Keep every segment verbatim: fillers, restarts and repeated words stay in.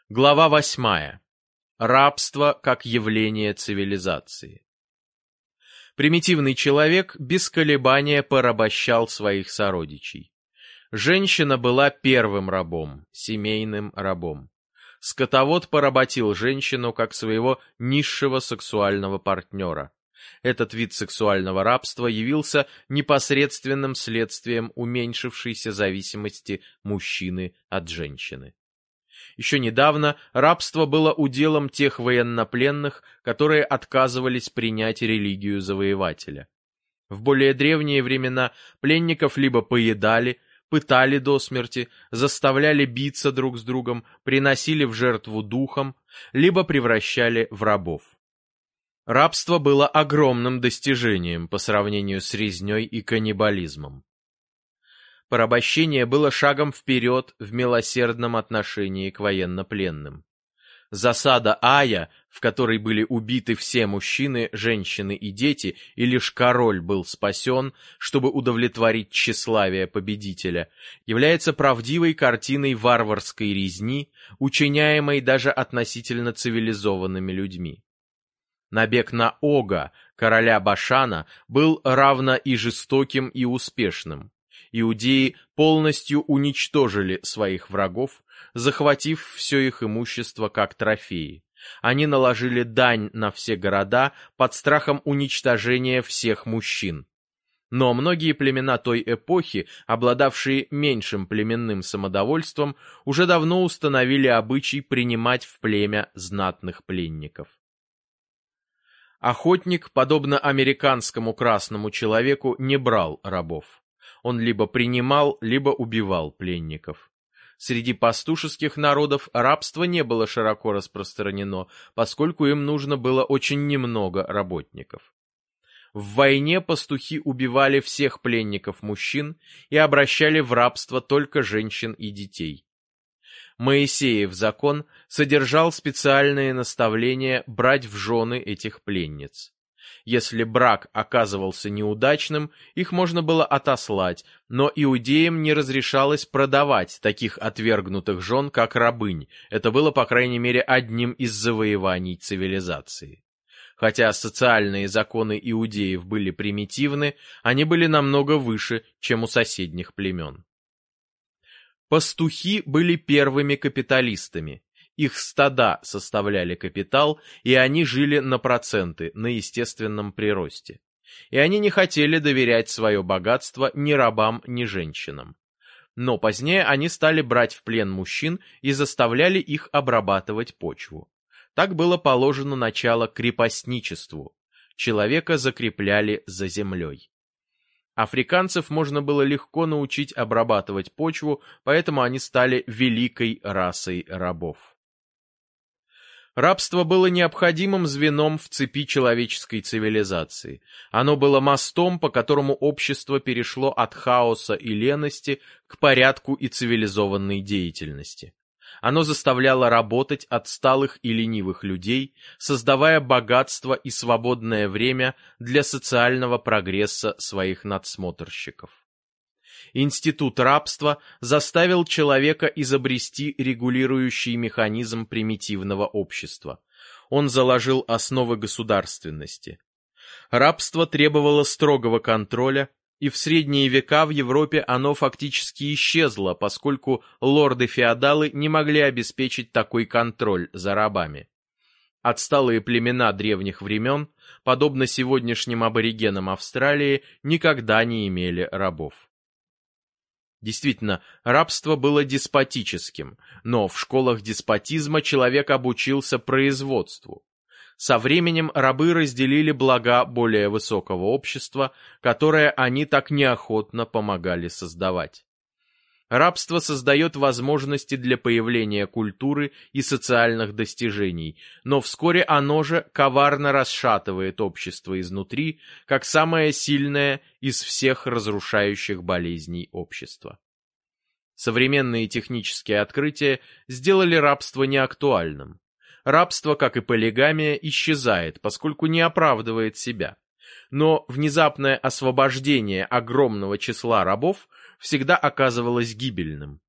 Глава восьмая. Рабство как явление цивилизации. Примитивный человек без колебания порабощал своих сородичей. Женщина была первым рабом, семейным рабом. Скотовод поработил женщину как своего низшего сексуального партнера. Этот вид сексуального рабства явился непосредственным следствием уменьшившейся зависимости мужчины от женщины. Еще недавно рабство было уделом тех военнопленных, которые отказывались принять религию завоевателя. В более древние времена пленников либо поедали, пытали до смерти, заставляли биться друг с другом, приносили в жертву духам, либо превращали в рабов. Рабство было огромным достижением по сравнению с резней и каннибализмом. Порабощение было шагом вперед в милосердном отношении к военнопленным. Засада Ая, в которой были убиты все мужчины, женщины и дети, и лишь король был спасен, чтобы удовлетворить тщеславие победителя, является правдивой картиной варварской резни, учиняемой даже относительно цивилизованными людьми. Набег на Ога, короля Башана, был равно и жестоким, и успешным. Иудеи полностью уничтожили своих врагов, захватив все их имущество как трофеи. Они наложили дань на все города под страхом уничтожения всех мужчин. Но многие племена той эпохи, обладавшие меньшим племенным самодовольством, уже давно установили обычай принимать в племя знатных пленников. Охотник, подобно американскому красному человеку, не брал рабов. Он либо принимал, либо убивал пленников. Среди пастушеских народов рабство не было широко распространено, поскольку им нужно было очень немного работников. В войне пастухи убивали всех пленников мужчин и обращали в рабство только женщин и детей. Моисеев закон содержал специальные наставления брать в жены этих пленниц. Если брак оказывался неудачным, их можно было отослать, но иудеям не разрешалось продавать таких отвергнутых жен, как рабынь. Это было, по крайней мере, одним из завоеваний цивилизации. Хотя социальные законы иудеев были примитивны, они были намного выше, чем у соседних племен. Пастухи были первыми капиталистами. Их стада составляли капитал, и они жили на проценты, на естественном приросте. И они не хотели доверять свое богатство ни рабам, ни женщинам. Но позднее они стали брать в плен мужчин и заставляли их обрабатывать почву. Так было положено начало крепостничеству. Человека закрепляли за землей. Африканцев можно было легко научить обрабатывать почву, поэтому они стали великой расой рабов. Рабство было необходимым звеном в цепи человеческой цивилизации. Оно было мостом, по которому общество перешло от хаоса и лености к порядку и цивилизованной деятельности. Оно заставляло работать отсталых и ленивых людей, создавая богатство и свободное время для социального прогресса своих надсмотрщиков. Институт рабства заставил человека изобрести регулирующий механизм примитивного общества. Он заложил основы государственности. Рабство требовало строгого контроля, и в средние века в Европе оно фактически исчезло, поскольку лорды-феодалы не могли обеспечить такой контроль за рабами. Отсталые племена древних времен, подобно сегодняшним аборигенам Австралии, никогда не имели рабов. Действительно, рабство было деспотическим, но в школах деспотизма человек обучился производству. Со временем рабы разделили блага более высокого общества, которое они так неохотно помогали создавать. Рабство создает возможности для появления культуры и социальных достижений, но вскоре оно же коварно расшатывает общество изнутри, как самое сильное из всех разрушающих болезней общества. Современные технические открытия сделали рабство неактуальным. Рабство, как и полигамия, исчезает, поскольку не оправдывает себя. Но внезапное освобождение огромного числа рабов всегда оказывалось гибельным.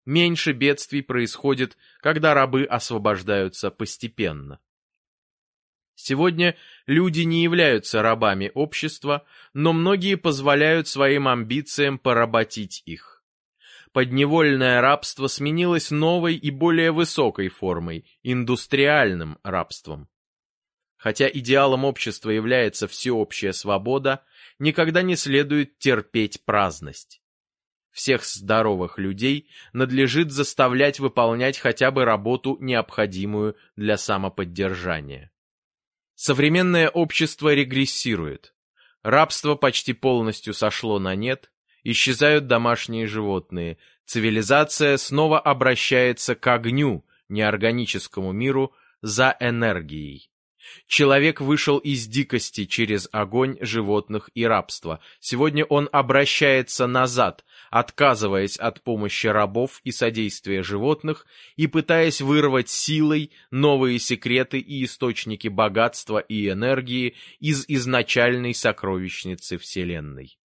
Меньше бедствий происходит, когда рабы освобождаются постепенно. Сегодня люди не являются рабами общества, но многие позволяют своим амбициям поработить их. Подневольное рабство сменилось новой и более высокой формой – индустриальным рабством. Хотя идеалом общества является всеобщая свобода, никогда не следует терпеть праздность. Всех здоровых людей надлежит заставлять выполнять хотя бы работу, необходимую для самоподдержания. Современное общество регрессирует. Рабство почти полностью сошло на нет, исчезают домашние животные, цивилизация снова обращается к огню, неорганическому миру, за энергией. Человек вышел из дикости через огонь животных и рабства. Сегодня он обращается назад, отказываясь от помощи рабов и содействия животных и пытаясь вырвать силой новые секреты и источники богатства и энергии из изначальной сокровищницы Вселенной.